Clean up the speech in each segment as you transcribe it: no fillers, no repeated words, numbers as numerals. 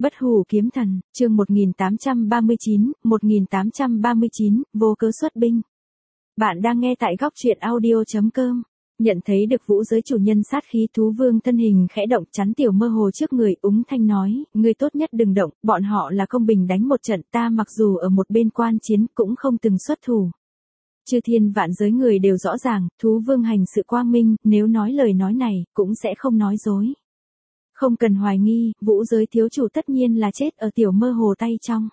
Bất hủ kiếm thần, chương 1839, vô cớ xuất binh. Bạn đang nghe tại góc truyện audio.com. Nhận thấy được vũ giới chủ nhân sát khí, thú vương thân hình khẽ động chắn tiểu mơ hồ trước người, úng thanh nói, ngươi tốt nhất đừng động, bọn họ là công bình đánh một trận, ta mặc dù ở một bên quan chiến cũng không từng xuất thủ. Chư thiên vạn giới người đều rõ ràng, thú vương hành sự quang minh, nếu nói lời nói này, cũng sẽ không nói dối. Không cần hoài nghi, vũ giới thiếu chủ tất nhiên là chết ở tiểu mơ hồ tay trong.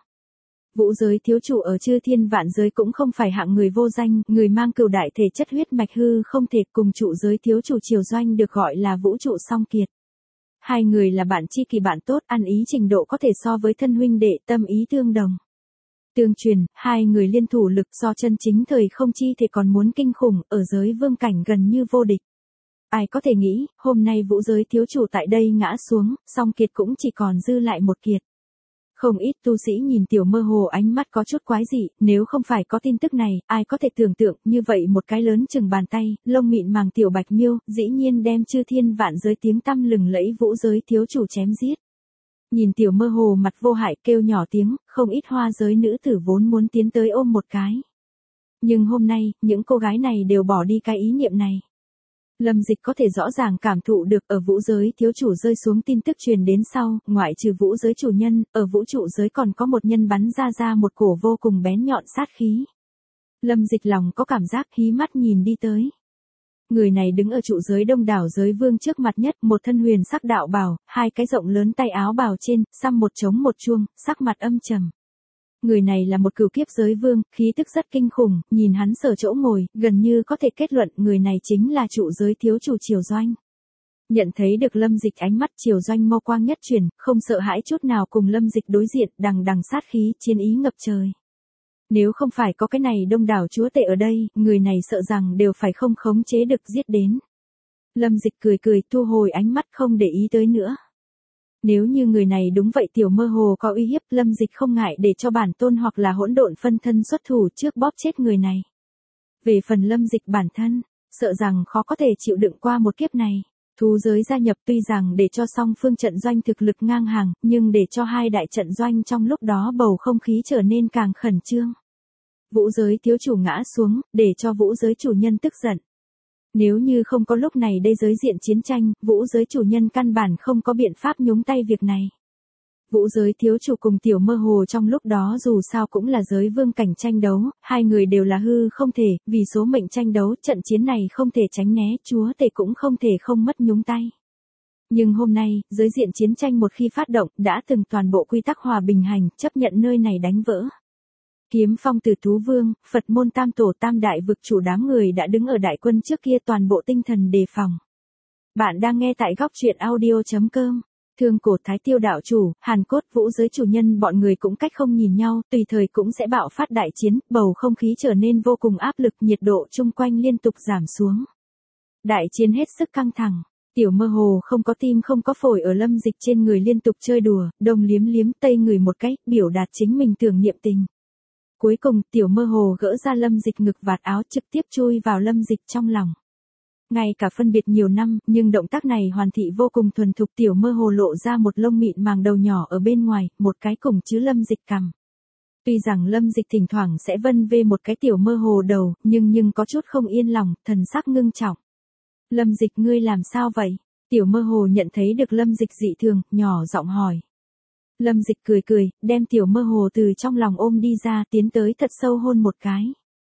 Vũ giới thiếu chủ ở chư thiên vạn giới cũng không phải hạng người vô danh, người mang cửu đại thể chất huyết mạch hư không thể, cùng trụ giới thiếu chủ Triều Doanh được gọi là vũ trụ song kiệt. Hai người là bạn tri kỷ bạn tốt, ăn ý trình độ có thể so với thân huynh đệ, tâm ý tương đồng. Tương truyền, hai người liên thủ lực so chân chính thời không chi thể còn muốn kinh khủng, ở giới vương cảnh gần như vô địch. Ai có thể nghĩ, hôm nay vũ giới thiếu chủ tại đây ngã xuống, song kiệt cũng chỉ còn dư lại một kiệt. Không ít tu sĩ nhìn tiểu mơ hồ ánh mắt có chút quái dị, nếu không phải có tin tức này, ai có thể tưởng tượng, như vậy một cái lớn chừng bàn tay, lông mịn màng tiểu bạch miêu, dĩ nhiên đem chư thiên vạn giới tiếng tăm lừng lẫy vũ giới thiếu chủ chém giết. Nhìn tiểu mơ hồ mặt vô hại kêu nhỏ tiếng, không ít hoa giới nữ tử vốn muốn tiến tới ôm một cái. Nhưng hôm nay, những cô gái này đều bỏ đi cái ý niệm này. Lâm Dịch có thể rõ ràng cảm thụ được ở vũ giới thiếu chủ rơi xuống tin tức truyền đến sau, ngoại trừ vũ giới chủ nhân, ở vũ trụ giới còn có một nhân bắn ra một cổ vô cùng bén nhọn sát khí. Lâm Dịch lòng có cảm giác hí mắt nhìn đi tới. Người này đứng ở trụ giới đông đảo giới vương trước mặt nhất, một thân huyền sắc đạo bào, hai cái rộng lớn tay áo bào trên, xăm một trống một chuông, sắc mặt âm trầm. Người này là một cửu kiếp giới vương, khí tức rất kinh khủng, nhìn hắn sở chỗ ngồi, gần như có thể kết luận người này chính là trụ giới thiếu chủ Triều Doanh. Nhận thấy được Lâm Dịch ánh mắt Triều Doanh mâu quang nhất chuyển, không sợ hãi chút nào cùng Lâm Dịch đối diện, đằng đằng sát khí, chiến ý ngập trời. Nếu không phải có cái này đông đảo chúa tể ở đây, người này sợ rằng đều phải không khống chế được giết đến. Lâm Dịch cười thu hồi ánh mắt không để ý tới nữa. Nếu như người này đúng vậy tiểu mơ hồ có uy hiếp, Lâm Dịch không ngại để cho bản tôn hoặc là hỗn độn phân thân xuất thủ trước bóp chết người này. Về phần Lâm Dịch bản thân, sợ rằng khó có thể chịu đựng qua một kiếp này. Thú giới gia nhập tuy rằng để cho song phương trận doanh thực lực ngang hàng, nhưng để cho hai đại trận doanh trong lúc đó bầu không khí trở nên càng khẩn trương. Vũ giới thiếu chủ ngã xuống, để cho vũ giới chủ nhân tức giận. Nếu như không có lúc này đây giới diện chiến tranh, vũ giới chủ nhân căn bản không có biện pháp nhúng tay việc này. Vũ giới thiếu chủ cùng tiểu mơ hồ trong lúc đó dù sao cũng là giới vương cảnh tranh đấu, hai người đều là hư không thể, vì số mệnh tranh đấu, trận chiến này không thể tránh né, chúa tể cũng không thể không mất nhúng tay. Nhưng hôm nay, giới diện chiến tranh một khi phát động, đã từng toàn bộ quy tắc hòa bình hành, chấp nhận nơi này đánh vỡ. Kiếm phong từ thú vương, Phật môn tam tổ tam đại vực chủ đám người đã đứng ở đại quân trước kia toàn bộ tinh thần đề phòng. Bạn đang nghe tại góc truyện audio.com. Thương cổ Thái Tiêu đạo chủ, Hàn Cốt vũ giới chủ nhân bọn người cũng cách không nhìn nhau, tùy thời cũng sẽ bạo phát đại chiến, bầu không khí trở nên vô cùng áp lực, nhiệt độ chung quanh liên tục giảm xuống. Đại chiến hết sức căng thẳng. Tiểu mơ hồ không có tim không có phổi ở Lâm Dịch trên người liên tục chơi đùa, đông liếm tây người một cái, biểu đạt chính mình tưởng niệm tình. Cuối cùng, tiểu mơ hồ gỡ ra Lâm Dịch ngực vạt áo trực tiếp chui vào Lâm Dịch trong lòng. Ngay cả phân biệt nhiều năm, nhưng động tác này hoàn thị vô cùng thuần thục, tiểu mơ hồ lộ ra một lông mịn màng đầu nhỏ ở bên ngoài, một cái cùng chứ Lâm Dịch cằm. Tuy rằng Lâm Dịch thỉnh thoảng sẽ vân vê một cái tiểu mơ hồ đầu, nhưng có chút không yên lòng, thần sắc ngưng trọng. Lâm Dịch ngươi làm sao vậy? Tiểu mơ hồ nhận thấy được Lâm Dịch dị thường, nhỏ giọng hỏi. Lâm Dịch cười, đem tiểu mơ hồ từ trong lòng ôm đi ra, tiến tới thật sâu hôn một cái.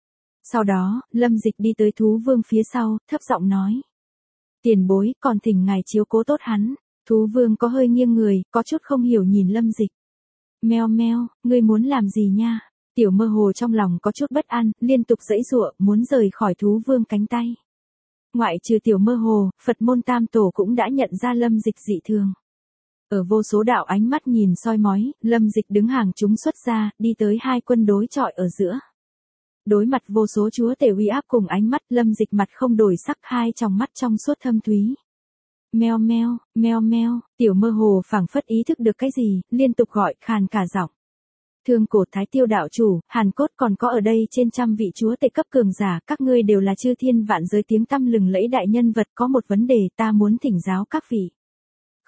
Sau đó, Lâm Dịch đi tới thú vương phía sau, thấp giọng nói. Tiền bối, còn thỉnh ngài chiếu cố tốt hắn. Thú vương có hơi nghiêng người, có chút không hiểu nhìn Lâm Dịch. Meo, ngươi muốn làm gì nha? Tiểu mơ hồ trong lòng có chút bất an, liên tục giãy giụa, muốn rời khỏi thú vương cánh tay. Ngoại trừ tiểu mơ hồ, Phật môn tam tổ cũng đã nhận ra Lâm Dịch dị thường. Ở vô số đạo ánh mắt nhìn soi mói, Lâm Dịch đứng hàng chúng xuất ra, đi tới hai quân đối chọi ở giữa. Đối mặt vô số chúa tể uy áp cùng ánh mắt, Lâm Dịch mặt không đổi sắc, hai tròng mắt trong suốt thâm thúy. Meo, tiểu mơ hồ phảng phất ý thức được cái gì, liên tục gọi khàn cả giọng. Thương cổ Thái Tiêu đạo chủ, Hàn Cốt còn có ở đây trên trăm vị chúa tể cấp cường giả, các ngươi đều là chư thiên vạn giới tiếng tăm lừng lẫy đại nhân vật, có một vấn đề ta muốn thỉnh giáo các vị.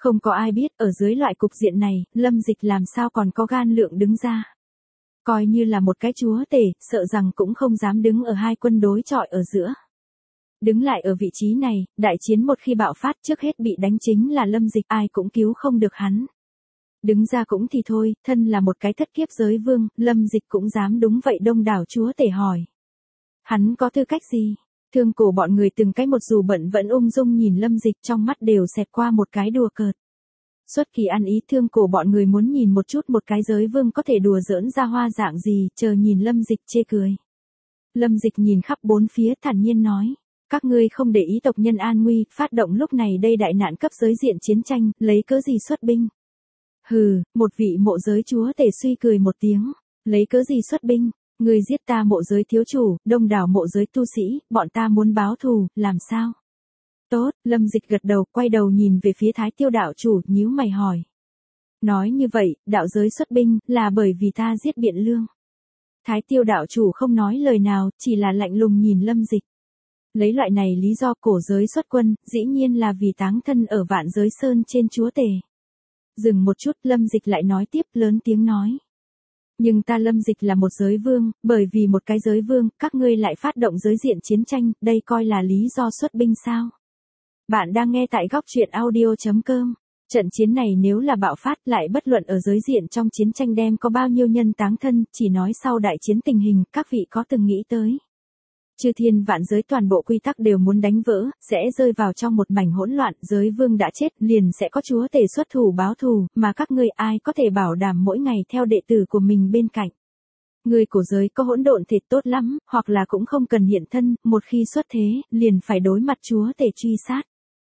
Không có ai biết ở dưới loại cục diện này, Lâm Dịch làm sao còn có gan lượng đứng ra. Coi như là một cái chúa tể, sợ rằng cũng không dám đứng ở hai quân đối chọi ở giữa. Đứng lại ở vị trí này, đại chiến một khi bạo phát trước hết bị đánh chính là Lâm Dịch, ai cũng cứu không được hắn. Đứng ra cũng thì thôi, thân là một cái thất kiếp giới vương, Lâm Dịch cũng dám đúng vậy đông đảo chúa tể hỏi. Hắn có tư cách gì? Thương cổ bọn người từng cái một dù bận vẫn ung dung nhìn Lâm Dịch, trong mắt đều xẹt qua một cái đùa cợt. Xuất kỳ ăn ý, thương cổ bọn người muốn nhìn một chút một cái giới vương có thể đùa giỡn ra hoa dạng gì, chờ nhìn Lâm Dịch chê cười. Lâm Dịch nhìn khắp bốn phía thản nhiên nói. Các ngươi không để ý tộc nhân an nguy, phát động lúc này đây đại nạn cấp giới diện chiến tranh, lấy cớ gì xuất binh? Hừ, một vị mộ giới chúa tể suy cười một tiếng. Lấy cớ gì xuất binh? Người giết ta mộ giới thiếu chủ, đông đảo mộ giới tu sĩ, bọn ta muốn báo thù, làm sao? Tốt, Lâm Dịch gật đầu, quay đầu nhìn về phía Thái Tiêu đạo chủ, nhíu mày hỏi. Nói như vậy, đạo giới xuất binh, là bởi vì ta giết Biện Lương. Thái Tiêu đạo chủ không nói lời nào, chỉ là lạnh lùng nhìn Lâm Dịch. Lấy loại này lý do cổ giới xuất quân, dĩ nhiên là vì táng thân ở Vạn Giới Sơn trên chúa tể. Dừng một chút, Lâm Dịch lại nói tiếp, lớn tiếng nói. Nhưng ta Lâm Dịch là một giới vương, bởi vì một cái giới vương, các ngươi lại phát động giới diện chiến tranh, đây coi là lý do xuất binh sao? Bạn đang nghe tại góc truyện audio.com. Trận chiến này nếu là bạo phát lại bất luận ở giới diện trong chiến tranh đem có bao nhiêu nhân táng thân, chỉ nói sau đại chiến tình hình, các vị có từng nghĩ tới. Chư thiên vạn giới toàn bộ quy tắc đều muốn đánh vỡ, sẽ rơi vào trong một mảnh hỗn loạn, giới vương đã chết, liền sẽ có chúa tể xuất thủ báo thù, mà các ngươi ai có thể bảo đảm mỗi ngày theo đệ tử của mình bên cạnh. Người cổ giới có hỗn độn thịt tốt lắm, hoặc là cũng không cần hiện thân, một khi xuất thế, liền phải đối mặt chúa tể truy sát.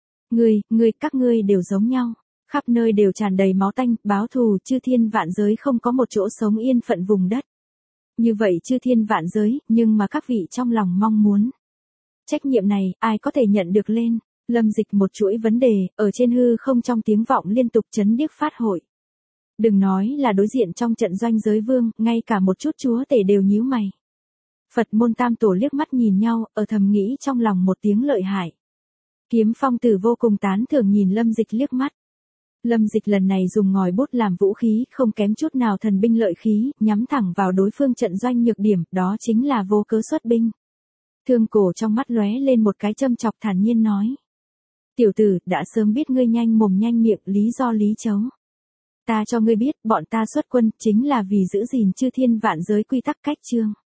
Các ngươi đều giống nhau, khắp nơi đều tràn đầy máu tanh, báo thù, chư thiên vạn giới không có một chỗ sống yên phận vùng đất. Như vậy chư thiên vạn giới, nhưng mà các vị trong lòng mong muốn. Trách nhiệm này, ai có thể nhận được lên? Lâm Dịch một chuỗi vấn đề, ở trên hư không trong tiếng vọng liên tục chấn điếc phát hội. Đừng nói là đối diện trong trận doanh giới vương, ngay cả một chút chúa tể đều nhíu mày. Phật môn tam tổ liếc mắt nhìn nhau, ở thầm nghĩ trong lòng một tiếng lợi hại. Kiếm Phong Tử vô cùng tán thưởng nhìn Lâm Dịch liếc mắt. Lâm Dịch lần này dùng ngòi bút làm vũ khí, không kém chút nào thần binh lợi khí, nhắm thẳng vào đối phương trận doanh nhược điểm, đó chính là vô cớ xuất binh. Thương cổ trong mắt lóe lên một cái châm chọc thản nhiên nói. Tiểu tử, đã sớm biết ngươi nhanh mồm nhanh miệng, lý do lý chấu. Ta cho ngươi biết, bọn ta xuất quân, chính là vì giữ gìn chư thiên vạn giới quy tắc cách chương.